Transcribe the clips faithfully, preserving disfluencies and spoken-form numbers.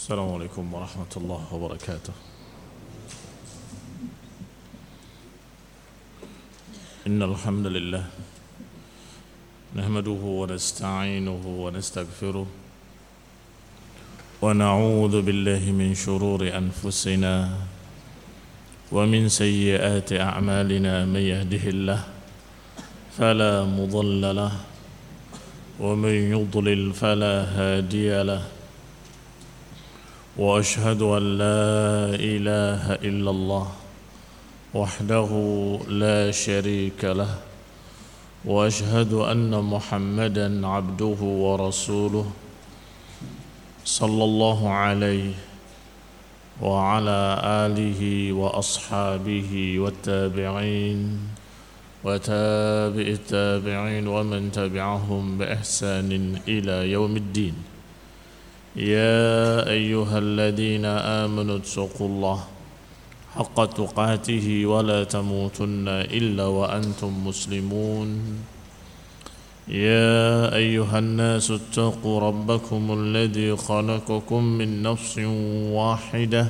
السلام عليكم ورحمة الله وبركاته. إن الحمد لله نحمده ونستعينه ونستغفره ونعوذ بالله من شرور أنفسنا ومن سيئات أعمالنا. من يهده الله فلا مضل له ومن يضلل فلا هادي له وأشهد أن لا إله إلا الله وحده لا شريك له وأشهد أن محمدا عبده ورسوله صلى الله عليه وعلى آله وأصحابه والتابعين وتابع التابعين ومن تبعهم بإحسان إلى يوم الدين. يا أيها الذين آمنوا اتقوا الله حق تقاته ولا تموتن إلا وأنتم مسلمون. يا أيها الناس اتقوا ربكم الذي خلقكم من نفس واحدة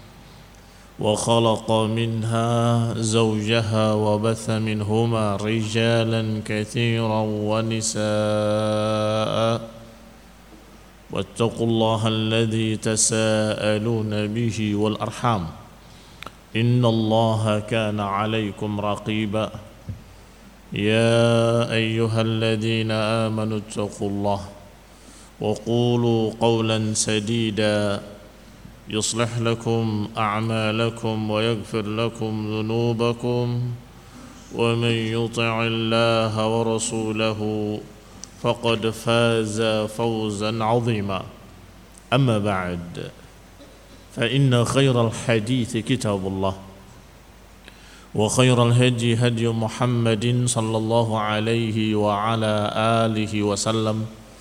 وخلق منها زوجها وبث منهما رجالا كثيرا ونساء واتقوا الله الذي تساءلون به والأرحام إن الله كان عليكم رقيبا. يا أيها الذين آمنوا اتقوا الله وقولوا قولا سديدا يصلح لكم أعمالكم ويغفر لكم ذنوبكم ومن يطع الله ورسوله فقد فاز فوزا عظيما. أما بعد فإن خير الحديث كتاب الله وخير الهدي هدي محمد صلى الله عليه وعلى آله وسلم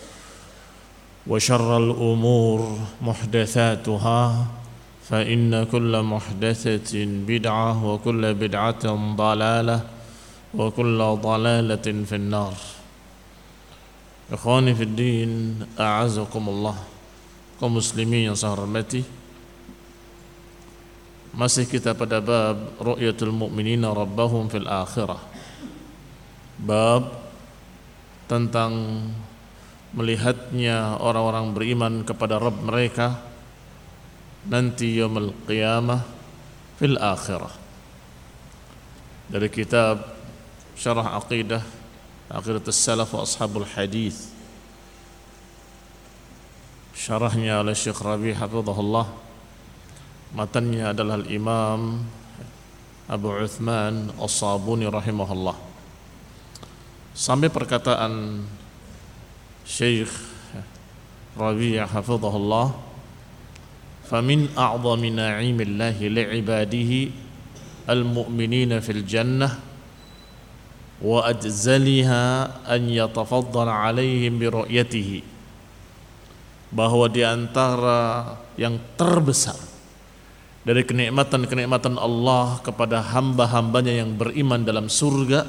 وشر الأمور محدثاتها فإن كل محدثة بدعة وكل بدعة ضلالة وكل ضلالة في النار. Ikhwani fi din, a'azakumullah, kaum muslimin yang saya hormati. Masih kita pada bab ru'yatul mu'minina rabbahum fil akhirah. Bab tentang melihatnya orang-orang beriman kepada Rabb mereka nanti yaumul qiyamah fil akhirah. Dari kitab Syarah Aqidah Aqidatus Salaf wa Ashabul Hadith, syarahnya oleh Syekh Rabi' hafizahullah. Matannya adalah Imam Abu Uthman As-Sabuni rahimahullah. Sampai perkataan Syekh Rabi' hafizahullah, "Famin a'zami na'imillahi li'ibadihi al-mu'minina fil jannah wa ajzaliha an yatafaddala alaihim bi ru'yatihi." Bahwa di antara yang terbesar dari kenikmatan-kenikmatan Allah kepada hamba-hambanya yang beriman dalam surga,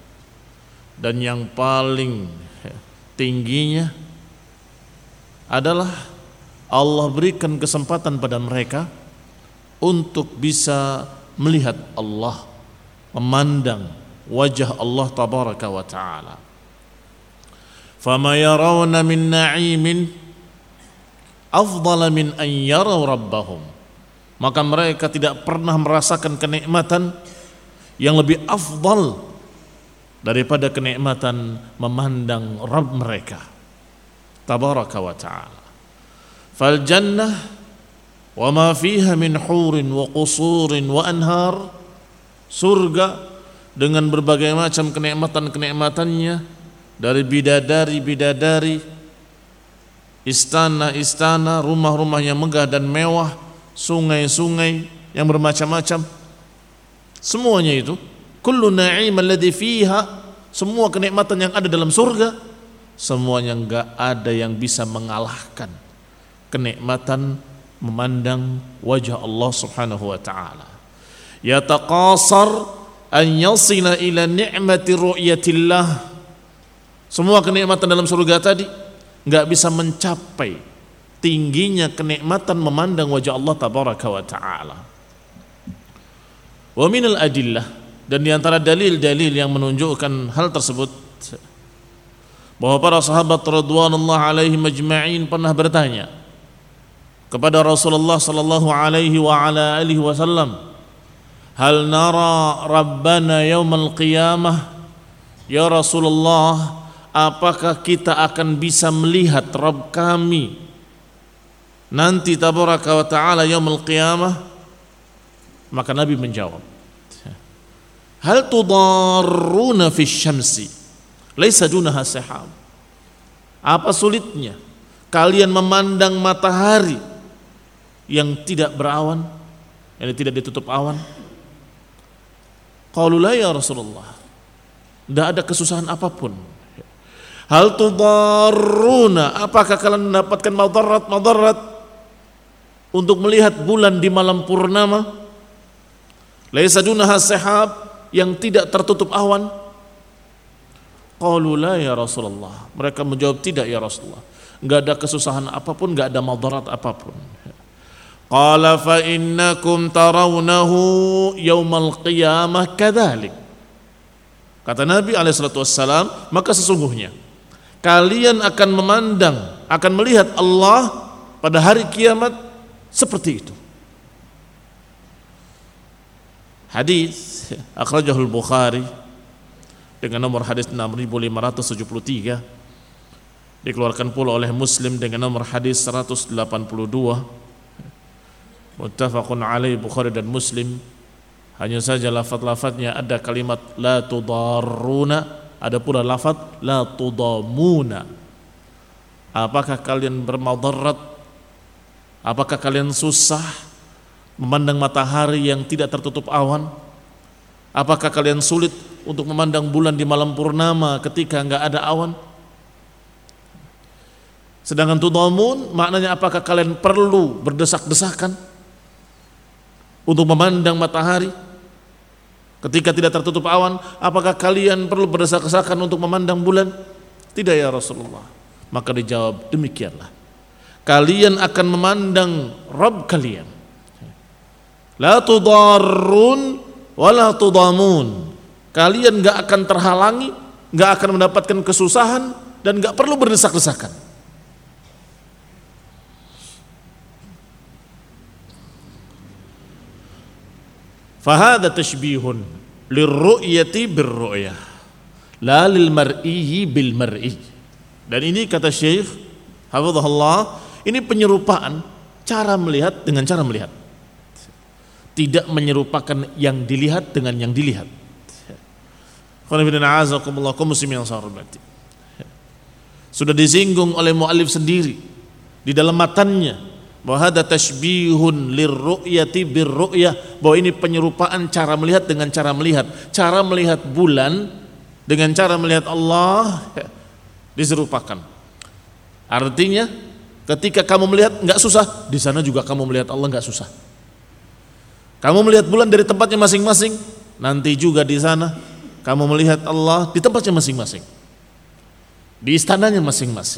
dan yang paling tingginya adalah Allah berikan kesempatan pada mereka untuk bisa melihat Allah, memandang wajah Allah tabaraka wa ta'ala. Fama yarawna min na'imin afdala min an yaraw rabbahum. Maka mereka tidak pernah merasakan kenikmatan yang lebih afdal daripada kenikmatan memandang Rabb mereka tabaraka wa ta'ala. Fal jannah wa ma fiha min hurin wa qusurin wa anhar, surga dengan berbagai macam kenikmatan-kenikmatannya, dari bidadari-bidadari, istana-istana, rumah-rumah yang megah dan mewah, sungai-sungai yang bermacam-macam, semuanya itu kullu na'im alladhi fiha, semua kenikmatan yang ada dalam surga, semuanya enggak ada yang bisa mengalahkan kenikmatan memandang wajah Allah Subhanahu wa taala. Yataqasar an yasila ila ni'mati ru'yatillah. Semua kenikmatan dalam surga tadi enggak bisa mencapai tingginya kenikmatan memandang wajah Allah tabaraka wa ta'ala. Wa minal adillah, dan di antara dalil-dalil yang menunjukkan hal tersebut, bahwa para sahabat radhiyallahu alaihim ajma'in pernah bertanya kepada Rasulullah sallallahu alaihi wa ala alihi wasallam, hal nara rabbana yaumal qiyamah, ya Rasulullah, apakah kita akan bisa melihat Rabb kami nanti tabaraka wa ta'ala yaumul qiyamah? Maka Nabi menjawab, hal tudarruna fi syamsi laisa dunaha sahab. Apa sulitnya kalian memandang matahari yang tidak berawan, yang tidak ditutup awan? Qalu la ya Rasulullah, tidak ada kesusahan apapun. Hal tudarruna, apakah kalian mendapatkan madarat-madarat untuk melihat bulan di malam purnama? Laisa dunaha sahab, yang tidak tertutup awan. Qalu la ya Rasulullah, mereka menjawab tidak ya Rasulullah, enggak ada kesusahan apapun, enggak ada madarat apapun. Qala fa innakum tarawnahu yaumal qiyamah kadzalik. Kata Nabi alaihi salatu wassalam, maka sesungguhnya kalian akan memandang, akan melihat Allah pada hari kiamat seperti itu. Hadis akhrajahul Bukhari dengan nomor hadis enam ribu lima ratus tujuh puluh tiga, dikeluarkan pula oleh Muslim dengan nomor hadis seratus delapan puluh dua. Muttafaqun alaih, Bukhari dan Muslim. Hanya saja lafaz-lafaznya ada kalimat la tudarruna, ada pula lafaz la tudamuna. Apakah kalian bermadarat? Apakah kalian susah memandang matahari yang tidak tertutup awan? Apakah kalian sulit untuk memandang bulan di malam purnama ketika enggak ada awan? Sedangkan tudamun maknanya apakah kalian perlu berdesak-desakan untuk memandang matahari ketika tidak tertutup awan? Apakah kalian perlu berdesak-desakan untuk memandang bulan? Tidak ya Rasulullah. Maka dijawab, demikianlah, kalian akan memandang Rabb kalian. La tudarrun wa la tudamun. Kalian enggak akan terhalangi, enggak akan mendapatkan kesusahan, dan enggak perlu berdesak-desakan. Fahada tashbihun lirru'yati birru'yah la lil mar'i bil mar'i. Dan ini kata Syekh hafizahullah, ini penyerupaan cara melihat dengan cara melihat, tidak menyerupakan yang dilihat dengan yang dilihat. Sudah disinggung oleh muallif sendiri di dalam matannya bahwa hada tashbihun lirru'yati birru'yah, bahwa ini penyerupaan cara melihat dengan cara melihat. Cara melihat bulan dengan cara melihat Allah diserupakan. Artinya ketika kamu melihat enggak susah, di sana juga kamu melihat Allah enggak susah. Kamu melihat bulan dari tempatnya masing-masing, nanti juga di sana kamu melihat Allah di tempatnya masing-masing, di istananya masing-masing.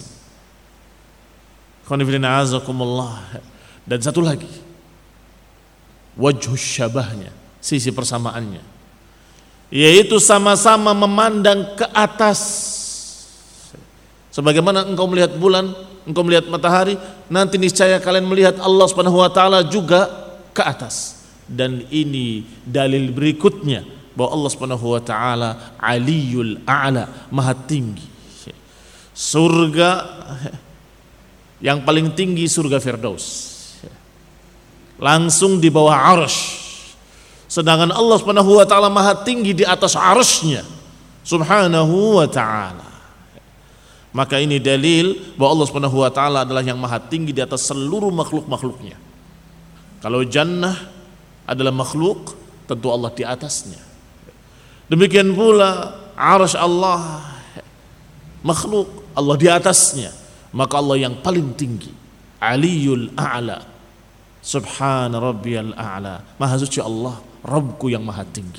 Dan satu lagi, wajhus syabahnya, sisi persamaannya, yaitu sama-sama memandang ke atas. Sebagaimana engkau melihat bulan, engkau melihat matahari, nanti niscaya kalian melihat Allah Subhanahu wa taala juga ke atas. Dan ini dalil berikutnya bahwa Allah Subhanahu wa taala Aliyul A'la, maha tinggi. Surga yang paling tinggi surga Firdaus, langsung di bawah arsy. Sedangkan Allah Subhanahu wa taala maha tinggi di atas arsy-Nya Subhanahu wa taala. Maka ini dalil bahwa Allah Subhanahu wa taala adalah yang maha tinggi di atas seluruh makhluk-makhluknya. Kalau jannah adalah makhluk, tentu Allah di atasnya. Demikian pula arsy Allah makhluk, Allah di atasnya. Maka Allah yang paling tinggi, Aliyul A'la, Subhana Rabbiyal A'la, maha suci Allah, Rabbku yang maha tinggi.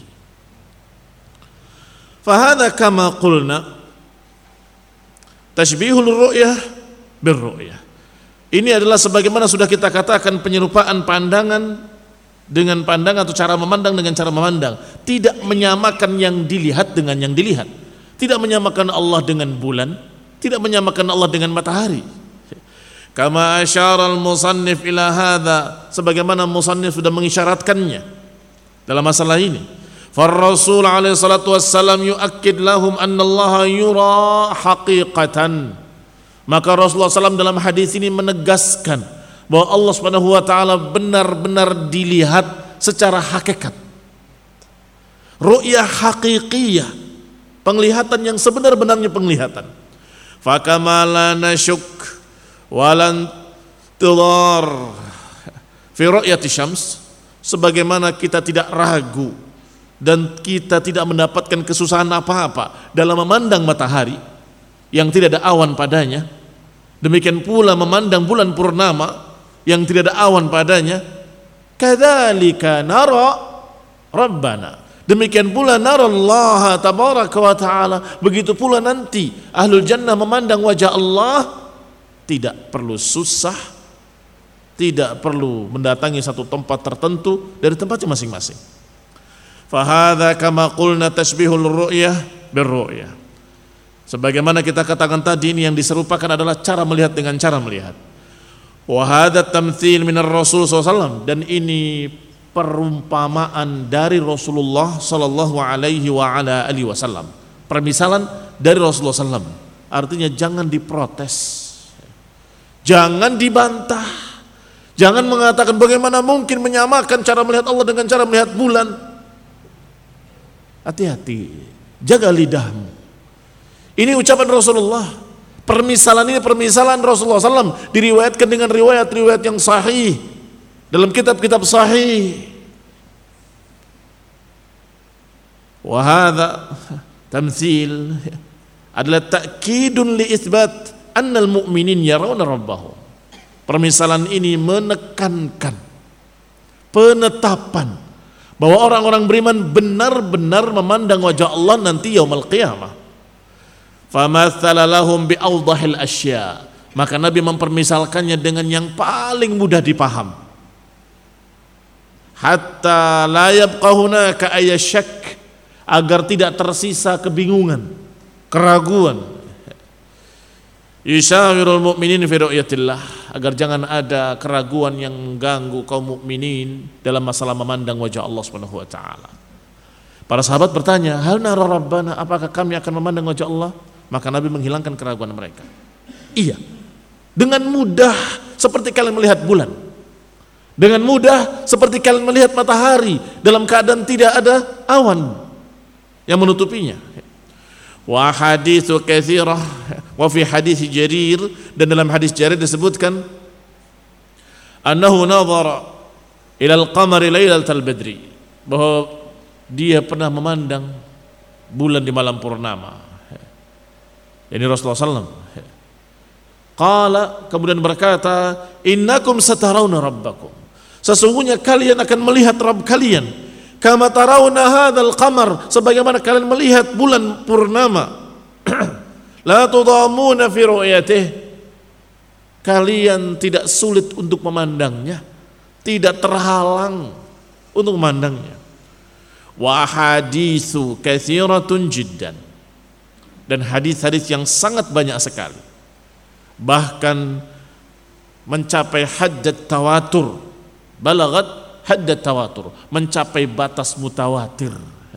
Fahadha kama qulna tashbihul ru'yah birru'yah. Ini adalah sebagaimana sudah kita katakan penyerupaan pandangan dengan pandangan atau cara memandang dengan cara memandang. Tidak menyamakan yang dilihat dengan yang dilihat. Tidak menyamakan Allah dengan bulan, tidak menyamakan Allah dengan matahari. Kama asyara al-musannif ila hadha, sebagaimana musannif sudah mengisyaratkannya dalam masalah ini. Far-Rasul alaihi salatu wassalam yu'akkid lahum anna Allah yura haqiqatan. Maka Rasulullah shallallahu alaihi wasallam dalam hadis ini menegaskan bahwa Allah subhanahu wa ta'ala benar-benar dilihat secara hakikat. Ru'yah haqiqiyah, penglihatan yang sebenar-benarnya penglihatan. Fakama la nasyuk walan tidar fi ru'yati syams, sebagaimana kita tidak ragu dan kita tidak mendapatkan kesusahan apa-apa dalam memandang matahari yang tidak ada awan padanya. Demikian pula memandang bulan purnama yang tidak ada awan padanya. Kadzalika nara Rabbana, demikian pula nara Allah tabaraka wa ta'ala. Begitu pula nanti ahlul jannah memandang wajah Allah, tidak perlu susah, tidak perlu mendatangi satu tempat tertentu dari tempatnya masing-masing. Fahadha kama qulna tashbihul ru'yah birru'yah. Sebagaimana kita katakan tadi, ini yang diserupakan adalah cara melihat dengan cara melihat. Wa hadha tamthil minar Rasul sallallahu alaihi wasallam, dan ini perumpamaan dari Rasulullah sallallahu alaihi wa ala alihi wasallam. Permisalan dari Rasulullah sallallahu alaihi wasallam. Artinya jangan diprotes, jangan dibantah, jangan mengatakan bagaimana mungkin menyamakan cara melihat Allah dengan cara melihat bulan. Hati-hati, jaga lidahmu. Ini ucapan Rasulullah. Permisalan ini permisalan Rasulullah sallallahu alaihi wasallam, diriwayatkan dengan riwayat-riwayat yang sahih dalam kitab-kitab sahih. Wa hadha tamthil adalah ta'kidun li itsbat anna al-mu'minin yarawna rabbahum. Permisalan ini menekankan, penetapan bahwa orang-orang beriman benar-benar memandang wajah Allah nanti yaumul qiyamah. Famathala lahum bi'awdahil asya, maka Nabi mempermisalkannya dengan yang paling mudah dipaham. Hatta la yabqa hunaka ayasyak, agar tidak tersisa kebingungan, keraguan. Yusyawirul mu'minin fi ru'yatillah, agar jangan ada keraguan yang mengganggu kaum mukminin dalam masalah memandang wajah Allah Subhanahu wa taala. Para sahabat bertanya, hal nara rabbana, apakah kami akan memandang wajah Allah? Maka Nabi menghilangkan keraguan mereka. Iya, dengan mudah seperti kalian melihat bulan, dengan mudah seperti kalian melihat matahari dalam keadaan tidak ada awan yang menutupinya. Wa haditsu katsirah wa fi hadits Jarir, dan dalam hadis Jarir disebutkan annahu nadhara ila al-qamari lailatal badri, bahwa dia pernah memandang bulan di malam purnama. Ini Rasulullah sallallahu alaihi wasallam. Qala, kemudian berkata, innakum satarawna rabbakum, sesungguhnya kalian akan melihat Rabb kalian, kama tarawna hadzal qamar, sebagaimana kalian melihat bulan purnama. La tudamuna fi ru'yatih, kalian tidak sulit untuk memandangnya, tidak terhalang untuk memandangnya. Wa haditsu katsiratun jiddan, dan hadis-hadis yang sangat banyak sekali, bahkan mencapai haddat tawatur, balagat haddat tawatur, mencapai batas mutawatir.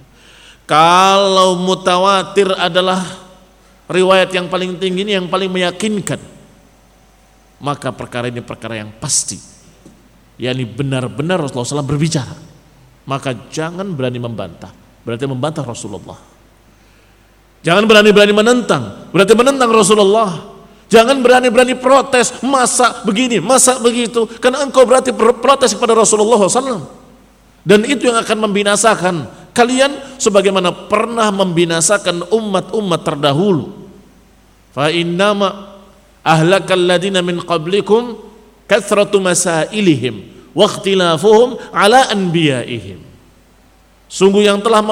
Kalau mutawatir adalah riwayat yang paling tinggi, ini yang paling meyakinkan, maka perkara ini perkara yang pasti, yakni benar-benar Rasulullah sallallahu alaihi wasallam berbicara. Maka jangan berani membantah, berarti membantah Rasulullah. Jangan berani-berani menentang, berarti menentang Rasulullah. Jangan berani-berani protes, masa begini, masa begitu, karena engkau berarti protes kepada Rasulullah sallallahu alaihi wasallam. Dan itu yang akan membinasakan kalian sebagaimana pernah membinasakan umat-umat terdahulu. Fa innama ahlakal ladina min qablikum kathratu masailihim wa ikhtilafuhum ala anbiyaihim. Sungguh yang telah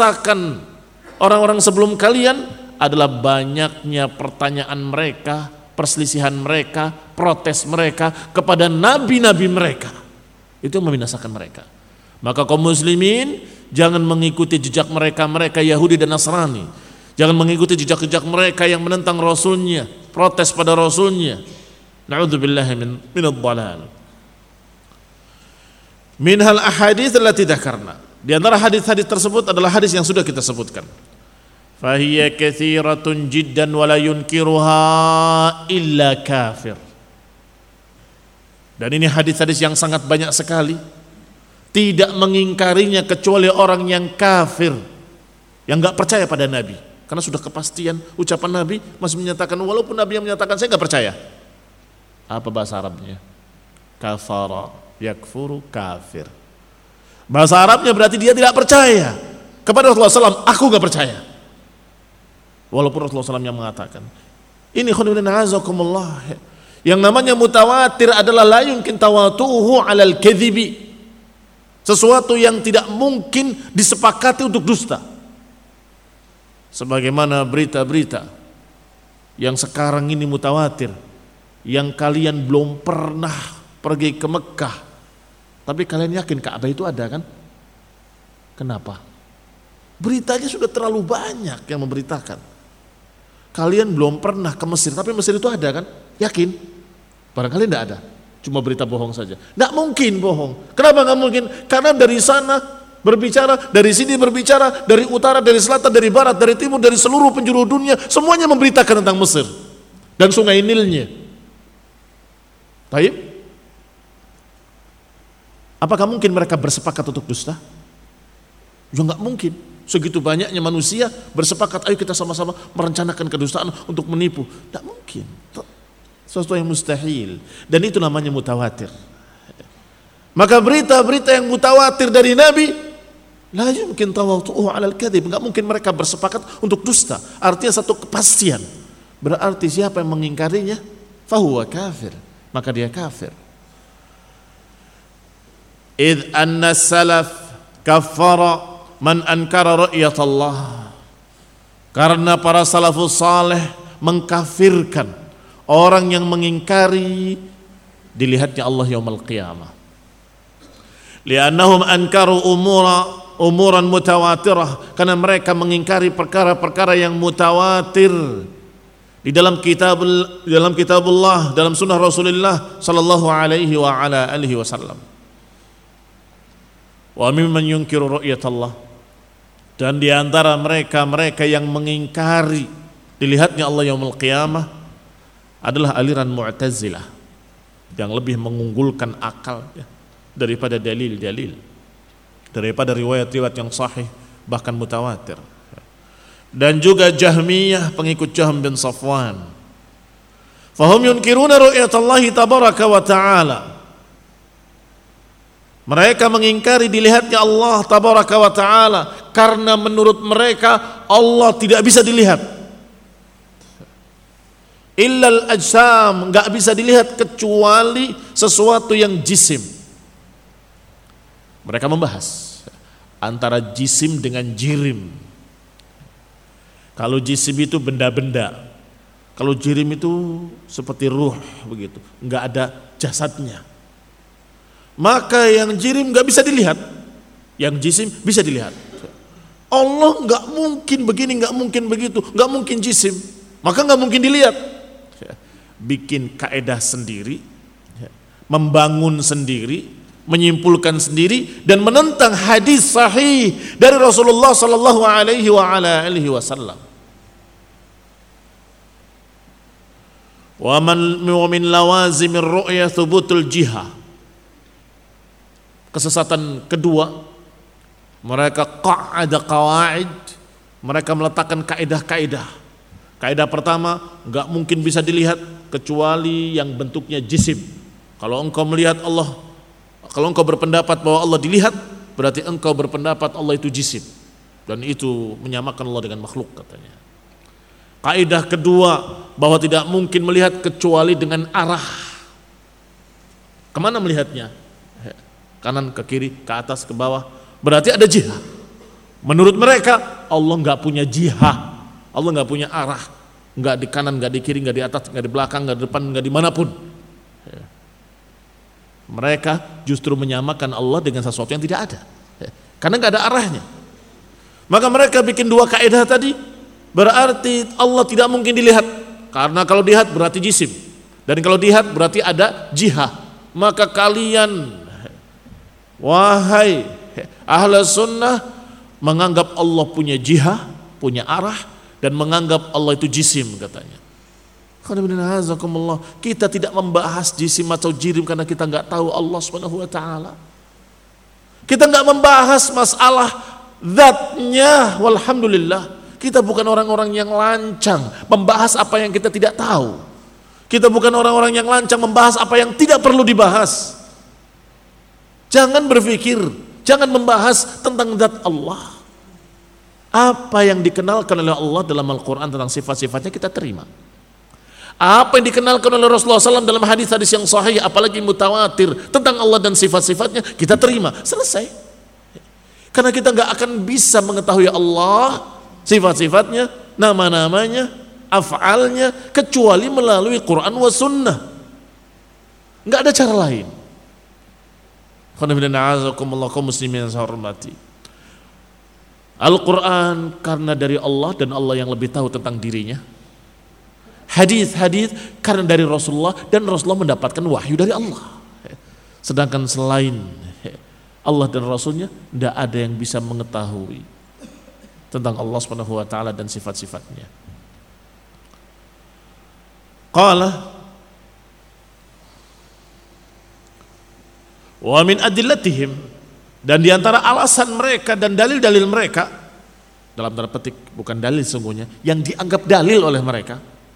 membinasakan orang-orang sebelum kalian adalah banyaknya pertanyaan mereka, perselisihan mereka, protes mereka kepada nabi-nabi mereka. Itu yang membinasakan mereka. Maka kaum muslimin jangan mengikuti jejak mereka-mereka Yahudi dan Nasrani. Jangan mengikuti jejak-jejak mereka yang menentang Rasulnya, protes pada Rasulnya. Na'udzubillahi min minadh-dhalal. Minhal ahadits allati dzakarna. Di antara hadis-hadis tersebut adalah hadis yang sudah kita sebutkan. Fahiya katsiratun jiddan wa la yunkiruha illa kafir. Dan ini hadis-hadis yang sangat banyak sekali. Tidak mengingkarinya kecuali orang yang kafir, yang enggak percaya pada Nabi. Karena sudah kepastian ucapan Nabi masih menyatakan, walaupun Nabi yang menyatakan saya enggak percaya. Apa bahasa Arabnya? Kafara, yakfuru, kafir. Bahasa Arabnya berarti dia tidak percaya kepada Rasulullah shallallahu alaihi wasallam. Aku enggak percaya. Walaupun Rasulullah shallallahu alaihi wasallam yang mengatakan. Ini khonibina azakumullah. Yang namanya mutawatir adalah la yumkin tawatuhu alal kadhibi. Sesuatu yang tidak mungkin disepakati untuk dusta. Sebagaimana berita-berita yang sekarang ini mutawatir, yang kalian belum pernah pergi ke Mekah, tapi kalian yakin Ka'bah itu ada kan? Kenapa? Beritanya sudah terlalu banyak yang memberitakan. Kalian belum pernah ke Mesir, tapi Mesir itu ada kan? Yakin? Barangkali tidak ada. Cuma berita bohong saja. Tidak mungkin bohong. Kenapa nggak mungkin? Karena dari sana berbicara, dari sini berbicara, dari utara, dari selatan, dari barat, dari timur, dari seluruh penjuru dunia, semuanya memberitakan tentang Mesir dan sungai Nilnya. Baik. Apakah mungkin mereka bersepakat untuk dusta? Ya nggak mungkin. Segitu banyaknya manusia bersepakat, ayo kita sama-sama merencanakan kedustaan untuk menipu. Tidak mungkin. Sesuatu yang mustahil. Dan itu namanya mutawatir. Maka berita-berita yang mutawatir dari Nabi, la yumkin tawatu'uhu 'alal kadhib, enggak mungkin mereka bersepakat untuk dusta. Artinya satu kepastian. Berarti siapa yang mengingkarinya, fahuwa kafir, maka dia kafir. Idh anna salaf kaffara man ankara ru'yat Allah. Karena para salafus saleh mengkafirkan orang yang mengingkari dilihatnya Allah yaumul qiyamah. Li'annahum ankaru umura umuran mutawatirah, karena mereka mengingkari perkara-perkara yang mutawatir di dalam kitab di dalam kitabullah, dalam sunnah Rasulullah sallallahu alaihi wa ala alihi wasallam. Wa mimman yunkiru ru'yatallah, dan di antara mereka-mereka yang mengingkari dilihatnya Allah yaumul qiyamah adalah aliran Mu'tazilah yang lebih mengunggulkan akal ya, daripada dalil-dalil, daripada riwayat-riwayat yang sahih bahkan mutawatir. Dan juga Jahmiyah, pengikut Jahm bin Safwan. Fahum yunkiruna ru'yatallahi tabaraka wa ta'ala. Mereka mengingkari dilihatnya Allah tabaraka wa ta'ala karena menurut mereka Allah tidak bisa dilihat. Illal ajsam, enggak bisa dilihat kecuali sesuatu yang jisim. Mereka membahas antara jisim dengan jirim. Kalau jisim itu benda-benda, kalau jirim itu seperti ruh begitu, enggak ada jasadnya. Maka yang jirim enggak bisa dilihat, yang jisim bisa dilihat. Allah enggak mungkin begini, enggak mungkin begitu, enggak mungkin jisim, maka enggak mungkin dilihat. Bikin kaedah sendiri, membangun sendiri, menyimpulkan sendiri, dan menentang hadis sahih dari Rasulullah sallallahu alaihi wa ala alihi wasallam. Wa man min lawazimir ru'ya thubutul jihah. Kesesatan kedua, mereka qa'ada qawaid, mereka meletakkan kaedah-kaedah. Kaidah pertama, enggak mungkin bisa dilihat kecuali yang bentuknya jisim. Kalau engkau melihat Allah, kalau engkau berpendapat bahwa Allah dilihat, berarti engkau berpendapat Allah itu jisim, dan itu menyamakan Allah dengan makhluk katanya. Kaidah kedua, bahwa tidak mungkin melihat kecuali dengan arah. Kemana melihatnya? Kanan, ke kiri, ke atas, ke bawah. Berarti ada jihah. Menurut mereka Allah enggak punya jihah, Allah nggak punya arah, nggak di kanan, nggak di kiri, nggak di atas, nggak di belakang, nggak di depan, nggak dimanapun. Mereka justru menyamakan Allah dengan sesuatu yang tidak ada, karena nggak ada arahnya. Maka mereka bikin dua kaidah tadi, berarti Allah tidak mungkin dilihat, karena kalau dilihat berarti jisim, dan kalau dilihat berarti ada jihah. Maka kalian, wahai ahlu sunnah, menganggap Allah punya jihah, punya arah, dan menganggap Allah itu jisim katanya. Kita tidak membahas jisim atau jirim karena kita nggak tahu Allah subhanahu wa taala. Kita nggak membahas masalah zatnya, walhamdulillah. Kita bukan orang-orang yang lancang membahas apa yang kita tidak tahu. Kita bukan orang-orang yang lancang membahas apa yang tidak perlu dibahas. Jangan berpikir, jangan membahas tentang zat Allah. Apa yang dikenalkan oleh Allah dalam Al-Quran tentang sifat-sifatnya kita terima. Apa yang dikenalkan oleh Rasulullah shallallahu alaihi wasallam dalam hadis-hadis yang sahih, apalagi mutawatir tentang Allah dan sifat-sifatnya, kita terima. Selesai. Karena kita nggak akan bisa mengetahui Allah, sifat-sifatnya, nama-namanya, af'alnya, kecuali melalui Quran wa sunnah. Nggak ada cara lain. Muslimin yang saya hormati, Al-Quran karena dari Allah dan Allah yang lebih tahu tentang dirinya. Hadis-hadis karena dari Rasulullah dan Rasulullah mendapatkan wahyu dari Allah. Sedangkan selain Allah dan Rasulnya tidak ada yang bisa mengetahui tentang Allah subhanahu wa ta'ala dan sifat-sifatnya. Qala wa min adillatihim, dan diantara alasan mereka dan dalil-dalil mereka, dalam tanda petik bukan dalil sungguhnya, yang dianggap dalil oleh mereka,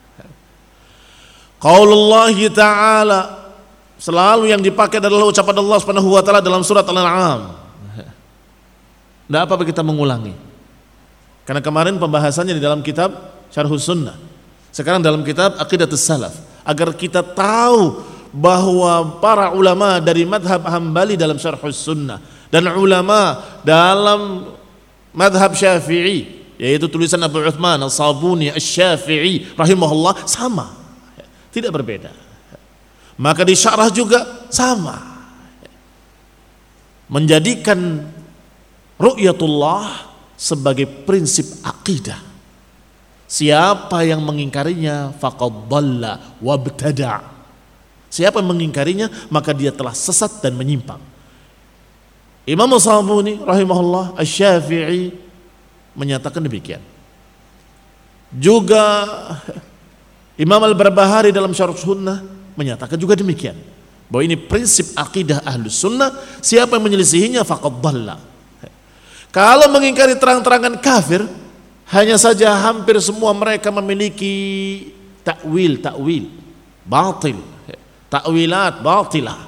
qaulullah ta'ala, selalu yang dipakai adalah ucapan Allah subhanahu wa ta'ala dalam surat Al-An'am. Tidak apa-apa kita mengulangi, karena kemarin pembahasannya di dalam kitab Syarhus Sunnah, sekarang dalam kitab Aqidatus Salaf, agar kita tahu bahwa para ulama dari madhab Hambali dalam Syarhus Sunnah dan ulama dalam madhab Syafi'i, yaitu tulisan Abu Uthman As-Sabuni Asy-Syafi'i rahimahullah, sama, tidak berbeda. Maka di syarah juga sama, menjadikan ru'yatullah sebagai prinsip akidah. Siapa yang mengingkarinya faqad dhalla wabtada'. Siapa yang mengingkarinya maka dia telah sesat dan menyimpang. Imam As-Sabuni rahimahullah Asy-Syafi'i menyatakan demikian. Juga Imam Al-Barbahari dalam Syarh Sunnah menyatakan juga demikian, bahwa ini prinsip akidah Ahlus Sunnah. Siapa yang menyelisihinya faqad dhalla. Kalau mengingkari terang-terangan kafir, hanya saja hampir semua mereka memiliki takwil takwil batil, takwilat batilah.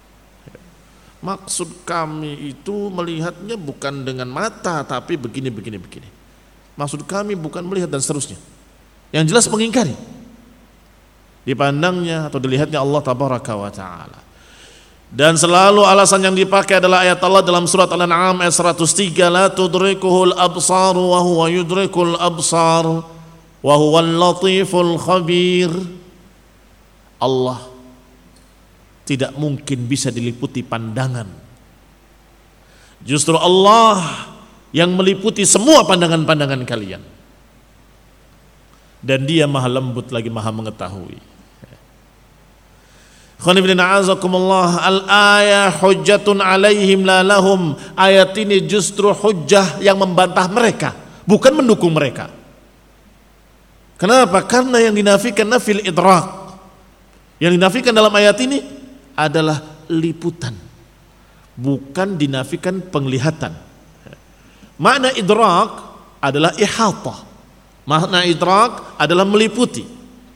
Maksud kami itu melihatnya bukan dengan mata, tapi begini begini begini. Maksud kami bukan melihat dan seterusnya. Yang jelas mengingkari. Dipandangnya atau dilihatnya Allah tabaraka wa ta'ala. Dan selalu alasan yang dipakai adalah ayat Allah dalam surat Al-An'am ayat seratus tiga, la tudrikuhul absar wa huwa yudrikul absar wa huwal latiful khabir. Allah tidak mungkin bisa diliputi pandangan. Justru Allah yang meliputi semua pandangan-pandangan kalian. Dan dia maha lembut lagi maha mengetahui. Al-ayah hujjatun alaihim la lahum. Ayat ini justru hujjah yang membantah mereka, bukan mendukung mereka. Kenapa? Karena yang dinafikan nafil idrak. Yang dinafikan dalam ayat ini adalah liputan, bukan dinafikan penglihatan. Makna idrak adalah ihatah. Makna idrak adalah meliputi.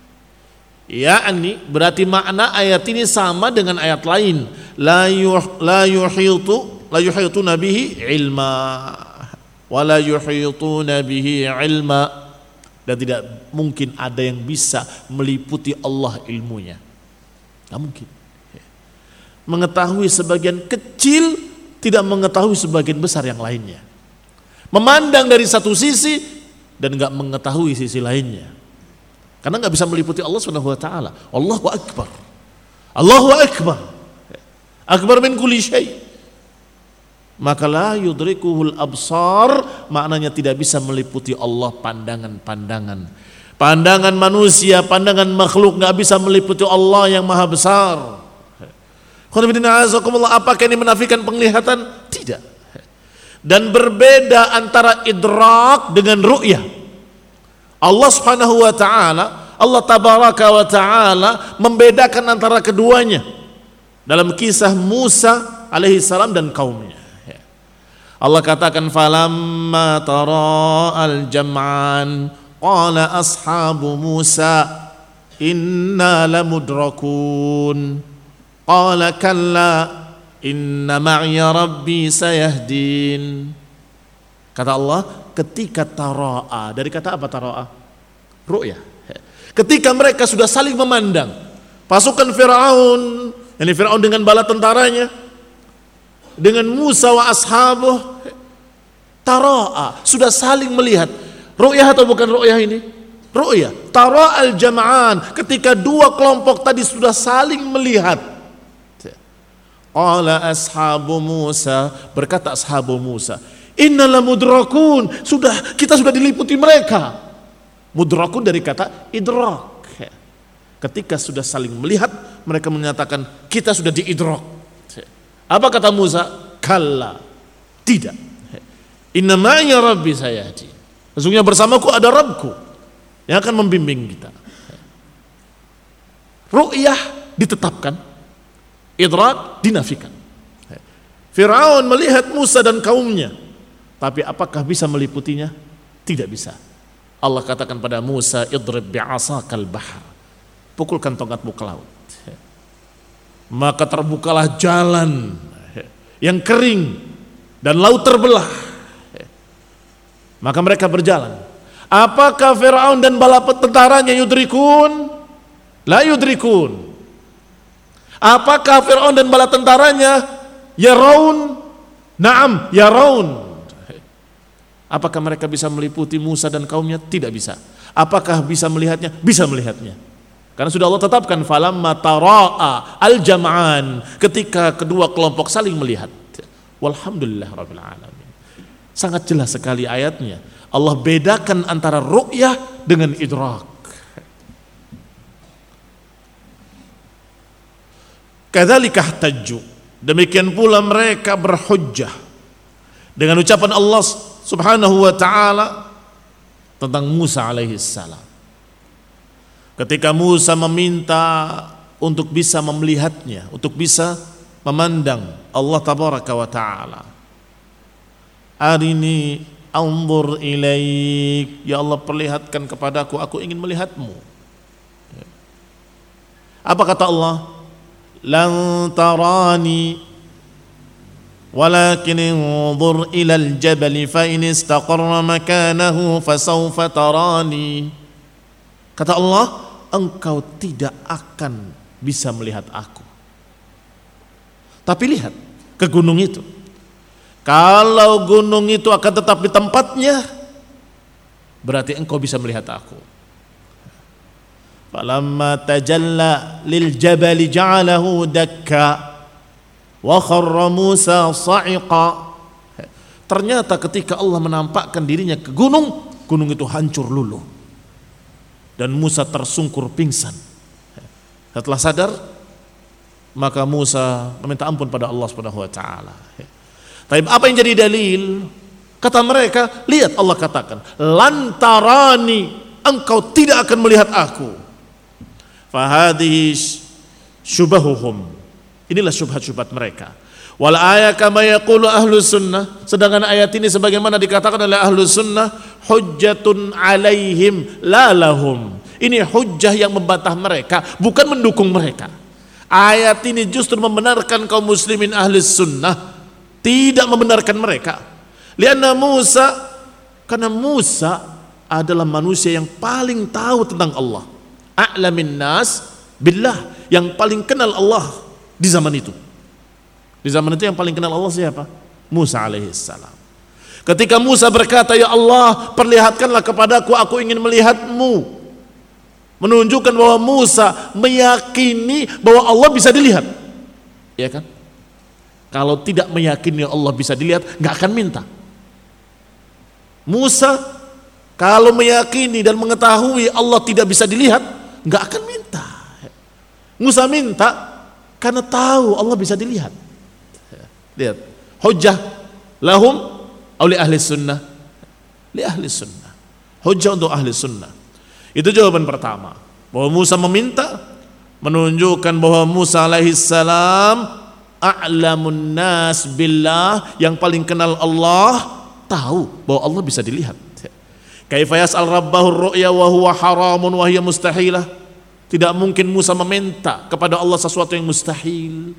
Yakni berarti makna ayat ini sama dengan ayat lain, la yuh, la yuhitu la yuhituna bihi ilma wa la yuhituna bihi ilma, dan tidak mungkin ada yang bisa meliputi Allah ilmunya. Tidak mungkin. Mengetahui sebagian kecil, tidak mengetahui sebagian besar yang lainnya. Memandang dari satu sisi dan enggak mengetahui sisi lainnya. Karena nggak bisa meliputi Allah Subhanahu wa taala. Allahu akbar. Allahu akbar. Akbar min kulli syai'. Maka la yudrikuhul absar, maknanya tidak bisa meliputi Allah pandangan-pandangan. Pandangan manusia, pandangan makhluk nggak bisa meliputi Allah yang maha besar. Apakah ini menafikan penglihatan? Tidak. Dan berbeda antara idrak dengan ru'yah. Allah Subhanahu wa taala, Allah tabaraka wa taala membedakan antara keduanya dalam kisah Musa alaihi salam dan kaumnya. Allah katakan falamma tara al-jam'an qala ashabu Musa inna lamudrakun qala kalla inna ma'iya rabbi sayahdin. Kata Allah, ketika tara'a, dari kata apa tara'a? Ru'ya. Ketika mereka sudah saling memandang, pasukan Fir'aun, yani Fir'aun dengan bala tentaranya, dengan Musa wa ashabuh, tara'a, sudah saling melihat. Ru'yah atau bukan ru'yah ini? Ru'yah. Tara'al jama'an, ketika dua kelompok tadi sudah saling melihat. Qala ashabu Musa, berkata ashabu Musa, innala mudrakun, sudah kita sudah diliputi mereka. Mudrakun dari kata idrak. Ketika sudah saling melihat, mereka menyatakan kita sudah diidrak. Apa kata Musa? Kalla, tidak. Inna ma'iya rabbi sayahdi. Sesungguhnya bersamaku ada Rabbku yang akan membimbing kita. Ru'yah ditetapkan, idrak dinafikan. Fir'aun melihat Musa dan kaumnya, tapi apakah bisa meliputinya? Tidak bisa. Allah katakan pada Musa, idrib bi'asakal bahr, pukulkan tongkatmu ke laut. Maka terbukalah jalan yang kering dan laut terbelah. Maka mereka berjalan. Apakah Fir'aun dan bala tentaranya yudrikun? La yudrikun. Apakah Fir'aun dan bala tentaranya yaraun? Naam, yaraun. Apakah mereka bisa meliputi Musa dan kaumnya? Tidak bisa. Apakah bisa melihatnya? Bisa melihatnya. Karena sudah Allah tetapkan falamma tara'a al-jam'an, ketika kedua kelompok saling melihat. Walhamdulillah rabbil alamin. Sangat jelas sekali ayatnya. Allah bedakan antara ru'yah dengan idrak. Kadzalika ihtajju, demikian pula mereka berhujjah dengan ucapan Allah Subhanahu wa taala tentang Musa alaihi salam. Ketika Musa meminta untuk bisa melihatnya, untuk bisa memandang Allah tabaraka wa taala. Arini anzur ilaik, ya Allah perlihatkan kepadaku, aku ingin melihatmu. Apa kata Allah? Lan tarani walakin anzur ilal jabali fa in istaqarra makanahu fasawfa tarani. Kata Allah, engkau tidak akan bisa melihat aku. Tapi lihat ke gunung itu. Kalau gunung itu akan tetap di tempatnya, berarti engkau bisa melihat aku. Falamma tajalla lil jabali ja'alahu dakka wa kharra Musa sa'iqa. Ternyata ketika Allah menampakkan dirinya ke gunung, gunung itu hancur luluh. Dan Musa tersungkur pingsan. Setelah sadar, maka Musa meminta ampun pada Allah Subhanahu wa taala. Tapi apa yang jadi dalil? Kata mereka, lihat Allah katakan, lantarani, engkau tidak akan melihat aku. Fahadhihi syubahuhum. Inilah syubhat-syubhat mereka. Wal ayat kama yaqulu ahlus sunnah, sedangkan ayat ini sebagaimana dikatakan oleh ahlus sunnah, hujjatun alaihim la lahum. Ini hujjah yang membantah mereka, bukan mendukung mereka. Ayat ini justru membenarkan kaum muslimin ahlus sunnah, tidak membenarkan mereka. Lianna Musa, karena Musa adalah manusia yang paling tahu tentang Allah. A'lamin nas billah, yang paling kenal Allah di zaman itu. Di zaman itu yang paling kenal Allah siapa? Musa alaihi salam. Ketika Musa berkata, ya Allah perlihatkanlah kepadaku, aku ingin melihatmu. menunjukkan bahwa Musa meyakini bahwa Allah bisa dilihat. Ya kan? Kalau tidak meyakini Allah bisa dilihat, nggak akan minta. Musa kalau meyakini dan mengetahui Allah tidak bisa dilihat, nggak akan minta. Musa minta karena tahu Allah bisa dilihat. Lihat, hujjah lahum atau li ahli sunnah, li ahli sunnah. Hujjah untuk ahli sunnah. Itu jawaban pertama. Bahwa Musa meminta menunjukkan bahwa Musa alaihissalam a'lamun nas billah, yang paling kenal Allah, tahu bahwa Allah bisa dilihat. Kaifa yas'al rabbahu ru'ya wa huwa haramun wa hiya mustahilah. Tidak mungkin Musa meminta kepada Allah sesuatu yang mustahil.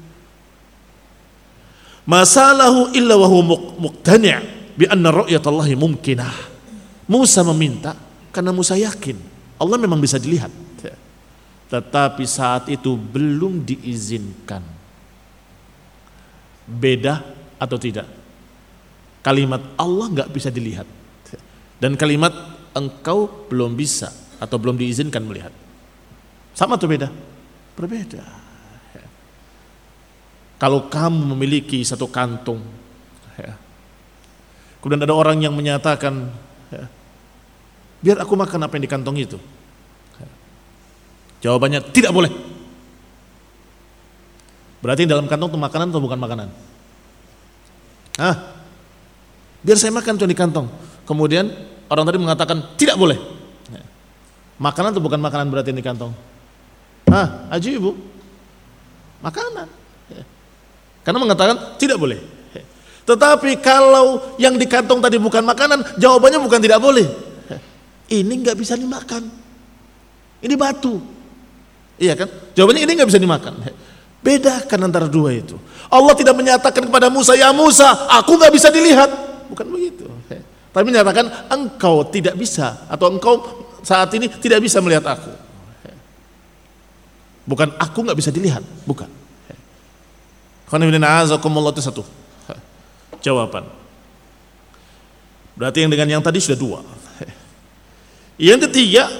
Masalahu illa wa huwa muqtani' bi anna ru'yatallahi mumkinah. Musa meminta karena Musa yakin Allah memang bisa dilihat. Tetapi saat itu belum diizinkan. Beda atau tidak? Kalimat Allah nggak bisa dilihat, dan kalimat engkau belum bisa atau belum diizinkan melihat. Sama atau beda? Berbeda. Kalau kamu memiliki satu kantung, kemudian ada orang yang menyatakan, biar aku makan apa yang di kantong itu. Jawabannya tidak boleh. Berarti dalam kantong itu makanan atau bukan makanan? Hah? Biar saya makan tuh di kantong. Kemudian orang tadi mengatakan tidak boleh. Makanan atau bukan makanan berarti di kantong? Hah? Aji ibu? Makanan. Karena mengatakan tidak boleh. Tetapi kalau yang di kantong tadi bukan makanan, jawabannya bukan tidak boleh. Ini nggak bisa dimakan. Ini batu. Iya kan? Jawabannya ini nggak bisa dimakan. Bedakan antara dua itu. Allah tidak menyatakan kepada Musa, ya Musa, aku nggak bisa dilihat. Bukan begitu. Tapi menyatakan engkau tidak bisa, atau engkau saat ini tidak bisa melihat aku. Bukan aku nggak bisa dilihat, bukan. Itu satu jawaban. Berarti yang dengan yang tadi sudah dua. Yang ketiga,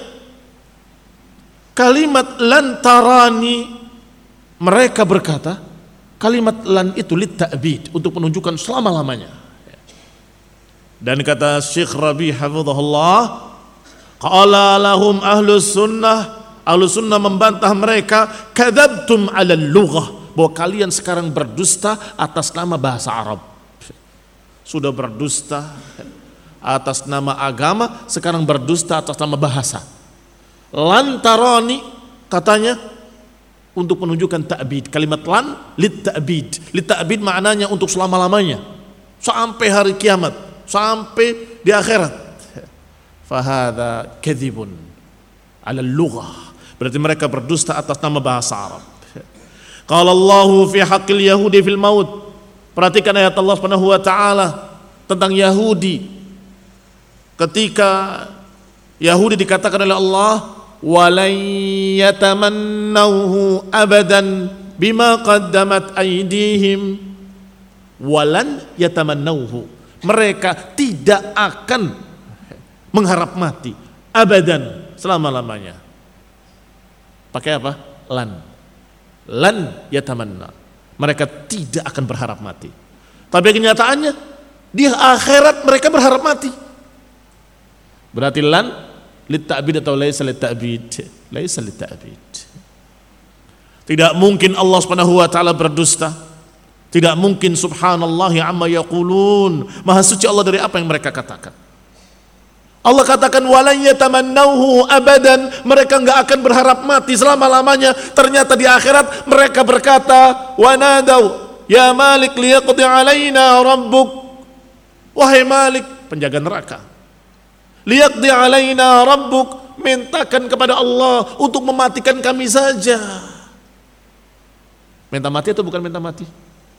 kalimat lantarani, mereka berkata kalimat lan itu lit ta'bid, untuk menunjukkan selama-lamanya. Dan kata Syekh Rabi hafizahullah, qala lahum ahlus sunnah, ahlus sunnah membantah mereka, kadzabtum 'ala lughah, bahwa kalian sekarang berdusta atas nama bahasa Arab. Sudah berdusta atas nama agama, sekarang berdusta atas nama bahasa. Lantarani katanya untuk menunjukkan ta'bid. Kalimat lan lit ta'bid. Lit ta'bid maknanya untuk selama-lamanya, sampai hari kiamat, sampai di akhirat. Fahadha kadzibun 'ala lughah. Berarti mereka berdusta atas nama bahasa Arab. Qala Allahu fi haqqil yahudi fil maut. Perhatikan ayat Allah Subhanahu wa taala tentang Yahudi. Ketika Yahudi dikatakan oleh Allah, walan yatamannawhu abadan bima qaddamat aydihim. Walan yatamannawhu, mereka tidak akan mengharap mati abadan, selama-lamanya. Pakai apa? Lan. Lan yatamanna, mereka tidak akan berharap mati. Tapi kenyataannya di akhirat mereka berharap mati. Berarti lan lit ta'bid atau laisa lit ta'bid? Laisa lit ta'bid. Tidak mungkin Allah Subhanahu wa taala berdusta. Tidak mungkin, subhanallah amma yaqulun. Maha suci Allah dari apa yang mereka katakan. Allah katakan walan yatamannawhu abadan, mereka enggak akan berharap mati selama-lamanya. Ternyata di akhirat mereka berkata, wanadau ya Malik liyaqdi alaina rabbuk, wahai Malik, penjaga neraka, liyaqdi alaina rabbuk, mintakan kepada Allah untuk mematikan kami saja. Minta mati atau bukan minta mati?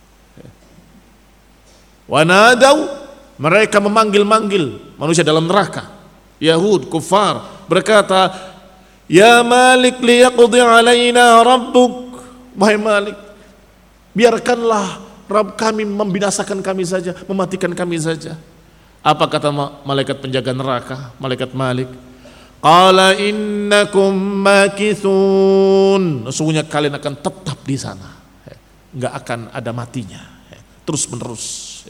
Wanadau, mereka memanggil-manggil manusia dalam neraka. Yahud, kufar berkata, ya Malik liyaqdi alaina rabbuk, wahai Malik, biarkanlah Rabb kami membinasakan kami saja, mematikan kami saja. Apa kata malaikat penjaga neraka, malaikat Malik? Qala innakum makithun. Sesungguhnya kalian akan tetap di sana. Enggak akan ada matinya. Terus menerus.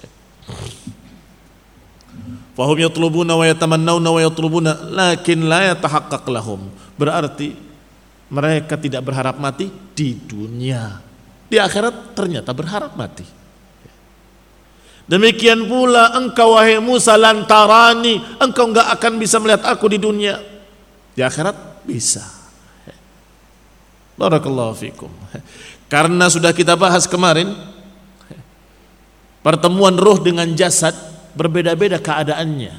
Fahum yatlubuna wa yatamannawna wa yatlubuna lakin la yatahaqqaq lahum. Berarti mereka tidak berharap mati di dunia. Di akhirat ternyata berharap mati. Demikian pula engkau wahai Musa lantarani, engkau enggak akan bisa melihat aku di dunia. Di akhirat bisa. Barakallahu fikum. Karena sudah kita bahas kemarin, pertemuan ruh dengan jasad berbeda-beda keadaannya.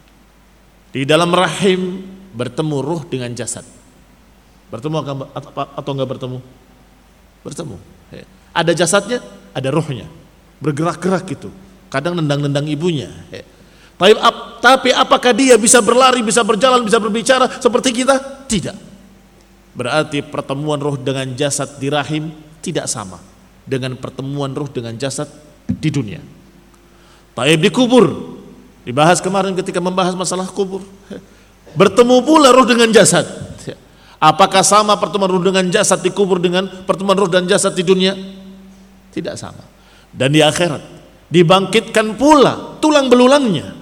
Di dalam rahim bertemu ruh dengan jasad. Bertemu atau enggak bertemu? Bertemu. Ada jasadnya, ada ruhnya. Bergerak-gerak gitu. Kadang nendang-nendang ibunya. Tapi, tapi apakah dia bisa berlari, bisa berjalan, bisa berbicara seperti kita? Tidak. Berarti pertemuan ruh dengan jasad di rahim tidak sama dengan pertemuan ruh dengan jasad di dunia. Taib di kubur, dibahas kemarin ketika membahas masalah kubur. Bertemu pula ruh dengan jasad. Apakah sama pertemuan ruh dengan jasad di kubur dengan pertemuan ruh dan jasad di dunia? Tidak sama. Dan di akhirat dibangkitkan pula tulang belulangnya.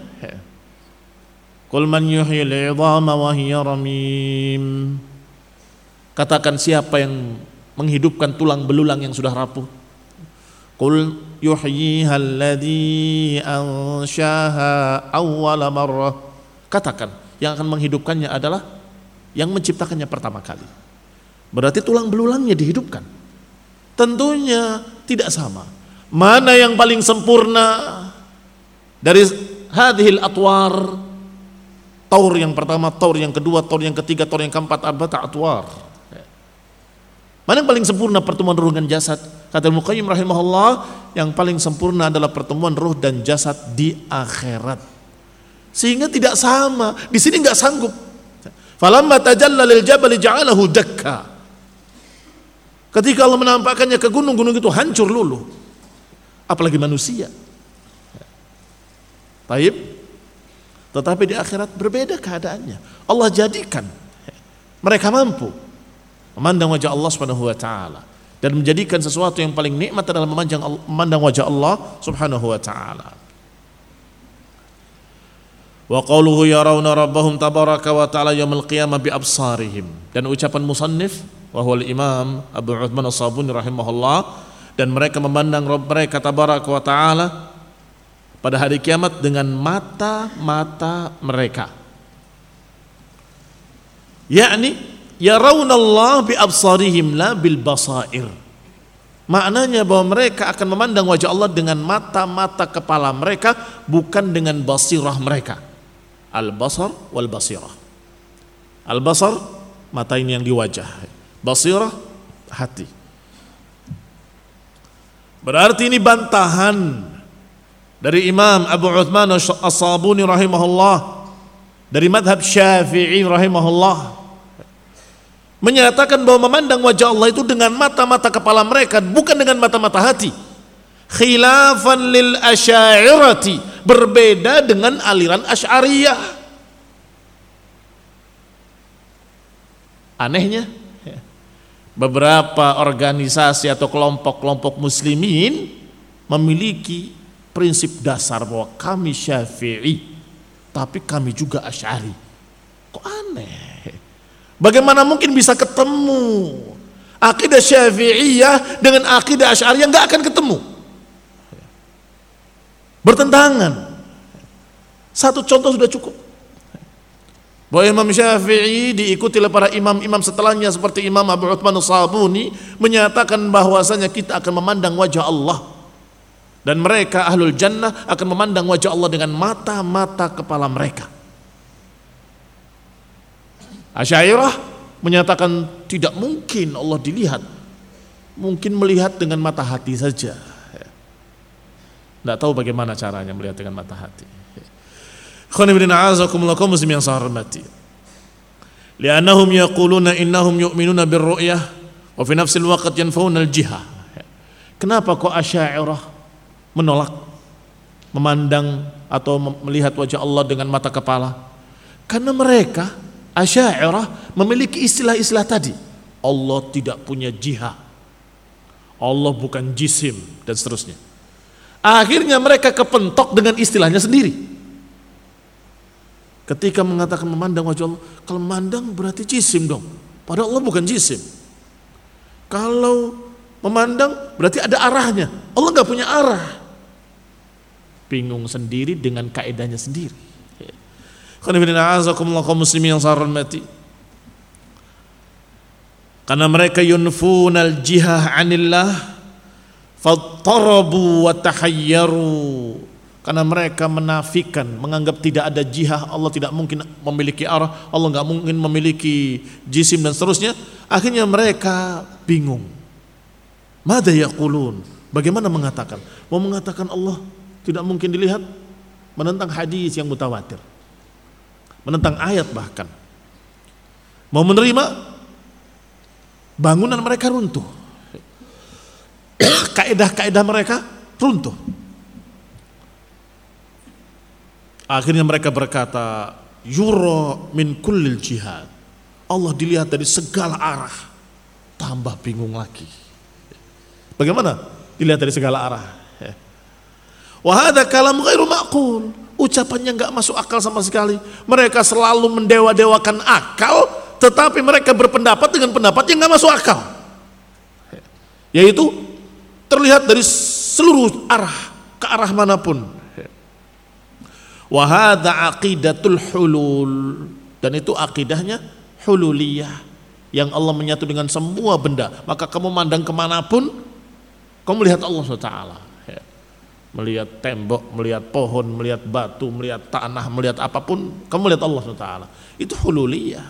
Qul man yuhyil 'idhama wa hiya ramim. Katakan siapa yang menghidupkan tulang belulang yang sudah rapuh? Qul yuhyiha alladhi anshaha awwala marrah. Katakan yang akan menghidupkannya adalah yang menciptakannya pertama kali. Berarti tulang belulangnya dihidupkan. Tentunya tidak sama. Mana yang paling sempurna dari hadhil atwar? Taur yang pertama, taur yang kedua, taur yang ketiga, taur yang keempat, arba'ata atwar. Mana yang paling sempurna pertemuan ruh dan jasad? Kata Al-Muqayyim rahimahullah, yang paling sempurna adalah pertemuan ruh dan jasad di akhirat. Sehingga tidak sama. Di sini enggak sanggup. Falamma tajalla lil jabali ja'alahu dakka. Ketika Allah menampakkannya ke gunung, gunung itu hancur luluh. Apalagi manusia. Taib. Tetapi di akhirat berbeda keadaannya. Allah jadikan mereka mampu memandang wajah Allah Subhanahu wa taala dan menjadikan sesuatu yang paling nikmat adalah memandang memandang wajah Allah Subhanahu wa taala. Wa qauluhu yarawna rabbahum tabaraka wa ta'ala yaumil qiyamah bi absarihim. Dan ucapan musannif wa huwa al-imam Abu Uthman As-Sabuni rahimahullah, dan mereka memandang Rabb mereka tabaraka wa ta'ala pada hari kiamat dengan mata-mata mereka. Yakni yarawna Allah bi absarihim la bil basair. Maknanya bahwa mereka akan memandang wajah Allah dengan mata-mata kepala mereka, bukan dengan basirah mereka. Al-basar wal basirah. Al-basar mata ini yang di wajah, basirah hati. Berarti ini bantahan dari Imam Abu Uthman As-Sabuni rahimahullah, dari madhab Syafi'i rahimahullah, menyatakan bahwa memandang wajah Allah itu dengan mata-mata kepala mereka, bukan dengan mata-mata hati. Khilafan lil asy'ariyati, berbeda dengan aliran Asy'ariyah. Anehnya, beberapa organisasi atau kelompok-kelompok muslimin memiliki prinsip dasar bahwa kami Syafi'i, tapi kami juga Asy'ari. Kok aneh? Bagaimana mungkin bisa ketemu akidah Syafi'iyah dengan akidah Asy'ariyah? Enggak akan ketemu. Bertentangan. Satu contoh sudah cukup. Bahwa Imam Syafi'i diikuti oleh para imam-imam setelahnya seperti Imam Abu Uthman As-Sabuni menyatakan bahwasanya kita akan memandang wajah Allah, dan mereka ahlul jannah akan memandang wajah Allah dengan mata-mata kepala mereka. Asy'ariyah menyatakan tidak mungkin Allah dilihat, mungkin melihat dengan mata hati saja. Tidak tahu bagaimana caranya melihat dengan mata hati. Khonibina azakumullah kaum muslimin yang saya hormati. Li'annahum yaquluna innahum yu'minuna birru'yah wa fi nafsil waqt yanfauna al-jihah. Kenapa kok Asy'ariyah menolak memandang atau melihat wajah Allah dengan mata kepala? Karena mereka Asy'ariyah memiliki istilah-istilah tadi. Allah tidak punya jihah, Allah bukan jisim, dan seterusnya. Akhirnya mereka kepentok dengan istilahnya sendiri. Ketika mengatakan memandang wajah Allah, kalau memandang berarti jisim dong, padahal Allah bukan jisim. Kalau memandang berarti ada arahnya, Allah gak punya arah. Bingung sendiri dengan kaedahnya sendiri. Kaum muslimin yang saya hormati, karena mereka yunfunal jihah anillah fattarabu wa tahayyaru, karena mereka menafikan, menganggap tidak ada jihah, Allah tidak mungkin memiliki arah, Allah enggak mungkin memiliki jisim dan seterusnya. Akhirnya mereka bingung. Madza yaqulun? Bagaimana mengatakan? Mau mengatakan Allah tidak mungkin dilihat, menentang hadis yang mutawatir, menentang ayat, bahkan mau menerima bangunan mereka runtuh, kaedah-kaedah mereka runtuh. Akhirnya mereka berkata, yura min kullil jihad, Allah dilihat dari segala arah. Tambah bingung lagi, bagaimana dilihat dari segala arah? Wa hadza kalam ghairu ma'qul, ucapannya enggak masuk akal sama sekali. Mereka selalu mendewa-dewakan akal, tetapi mereka berpendapat dengan pendapat yang enggak masuk akal, yaitu terlihat dari seluruh arah, ke arah manapun. Wa hadza aqidatul hulul, dan itu akidahnya hululiyah, yang Allah menyatu dengan semua benda. Maka kamu mandang kemanapun, kamu melihat Allah subhanahu wa taala. Melihat tembok, melihat pohon, melihat batu, melihat tanah, melihat apapun, kamu melihat Allah subhanahu wa taala. Itu hululiyah.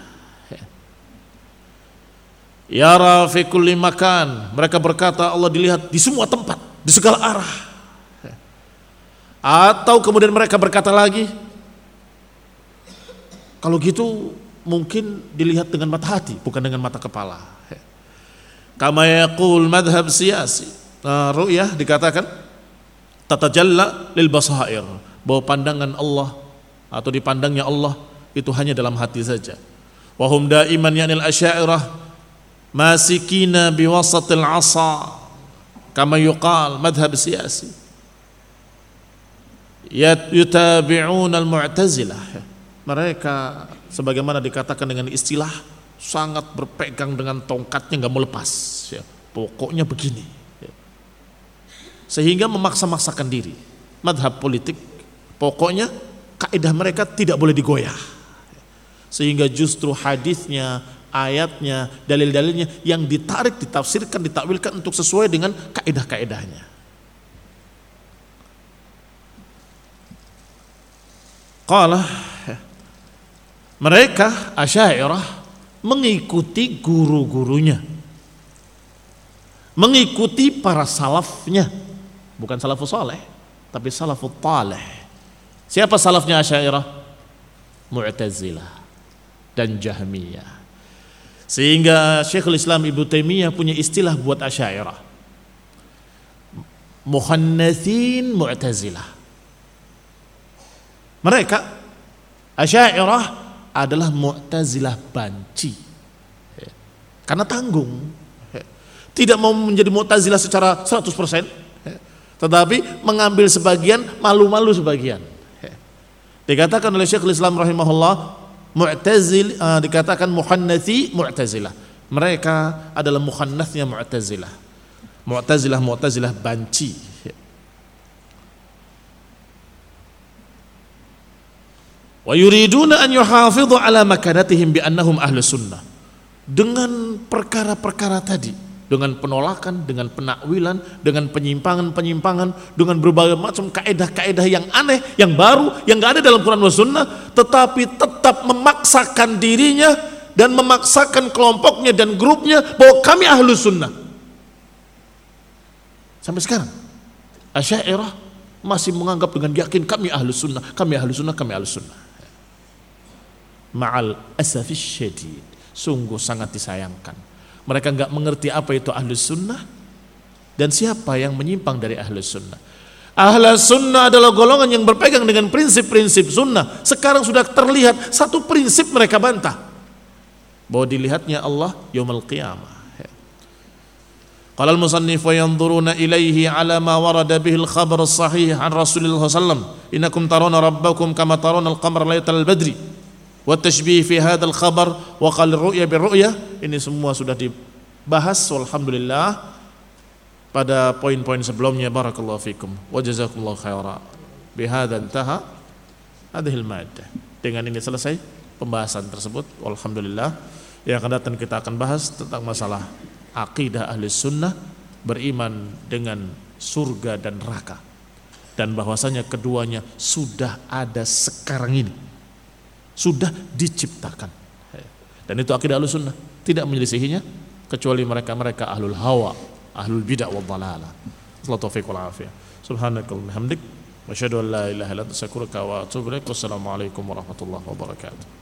Yara fi kulli makan, mereka berkata Allah dilihat di semua tempat, di segala arah. Atau kemudian mereka berkata lagi, kalau gitu mungkin dilihat dengan mata hati, bukan dengan mata kepala. Kama yaqul madhab siyasi, nah, ru'yah dikatakan tatajalla lil basair, bahwa pandangan Allah atau dipandangnya Allah itu hanya dalam hati saja. Wa hum daiman yanil asy'ariyah masikina biwasatil asa, kama yuqal madhab siyasi yutabi'un al-mu'tazilah. Mereka sebagaimana dikatakan dengan istilah sangat berpegang dengan tongkatnya, enggak mau lepas, ya. Pokoknya begini, ya. Sehingga memaksa-maksakan diri. Madhab politik, pokoknya kaidah mereka tidak boleh digoyah, sehingga justru hadisnya, ayatnya, dalil-dalilnya yang ditarik, ditafsirkan, ditakwilkan untuk sesuai dengan kaidah-kaidahnya. Qala, mereka Asy'ariyah mengikuti guru-gurunya, mengikuti para salafnya, bukan salafus saleh tapi salafut taleh. Siapa salafnya Asy'ariyah? Mu'tazilah dan Jahmiyah. Sehingga Syekhul Islam Ibnu Taimiyah punya istilah buat Asy'ariyah, mukhannatsin Mu'tazilah. Mereka Asy'ariyah adalah Mu'tazilah banci, karena tanggung, tidak mau menjadi Mu'tazilah secara seratus persen, tetapi mengambil sebagian, malu-malu sebagian. Dikatakan oleh Syekhul Islam rahimahullah, Mu'tazil uh, dikatakan muhannathi Mu'tazilah. Mereka adalah muhannathnya Mu'tazilah. Mu'tazilah Mu'tazilah banci. Wa yuriduna an yuhafidhu ala makanatihim bi annahum ahlus sunnah. Dengan perkara-perkara tadi, dengan penolakan, dengan penakwilan, dengan penyimpangan-penyimpangan, dengan berbagai macam kaedah-kaedah yang aneh, yang baru, yang enggak ada dalam Quran dan Sunnah, tetapi tetap memaksakan dirinya dan memaksakan kelompoknya dan grupnya bahwa kami ahlus sunnah. Sampai sekarang Asy'ariyah masih menganggap dengan yakin kami ahlus sunnah, kami ahlus sunnah, kami ahlus sunnah. Ma'al asafis syadid, sungguh sangat disayangkan, mereka enggak mengerti apa itu ahlus sunnah dan siapa yang menyimpang dari ahlus sunnah. Ahlus sunnah adalah golongan yang berpegang dengan prinsip-prinsip sunnah. Sekarang sudah terlihat satu prinsip mereka bantah, bahwa dilihatnya Allah yaumul qiyamah. Qala al-musannif wa yanzuruna ilaihi ala ma warada bihi al-khabar as-sahih an Rasulillah sallallahu alaihi wasallam innakum tarawna rabbakum kama tarawna al-qamara lailatal badri wa tashbih fi hadha al-khabar wa qala ar-ru'ya bir-ru'ya. Ini semua sudah dibahas walhamdulillah pada poin-poin sebelumnya. Barakallahu fikum wa jazakumullahu khairan. Bihadza intaha hadhihi al-maddah. Dengan ini selesai pembahasan tersebut walhamdulillah. Yang akan datang kita akan bahas tentang masalah aqidah ahli sunnah, beriman dengan surga dan neraka, dan bahwasanya keduanya sudah ada sekarang ini, sudah diciptakan, dan itu aqidah ahli sunnah, tidak menyelisihinya kecuali mereka-mereka ahlul hawa, ahlul bid'ah wal dhalalah. Sallallahu taufiq wal afiyah. Subhanakallahumma hamdik wa asyhadu an la ilaha illa anta astaghfiruka wa atubu ilaik. Wassalamu alaikum warahmatullahi wabarakatuh.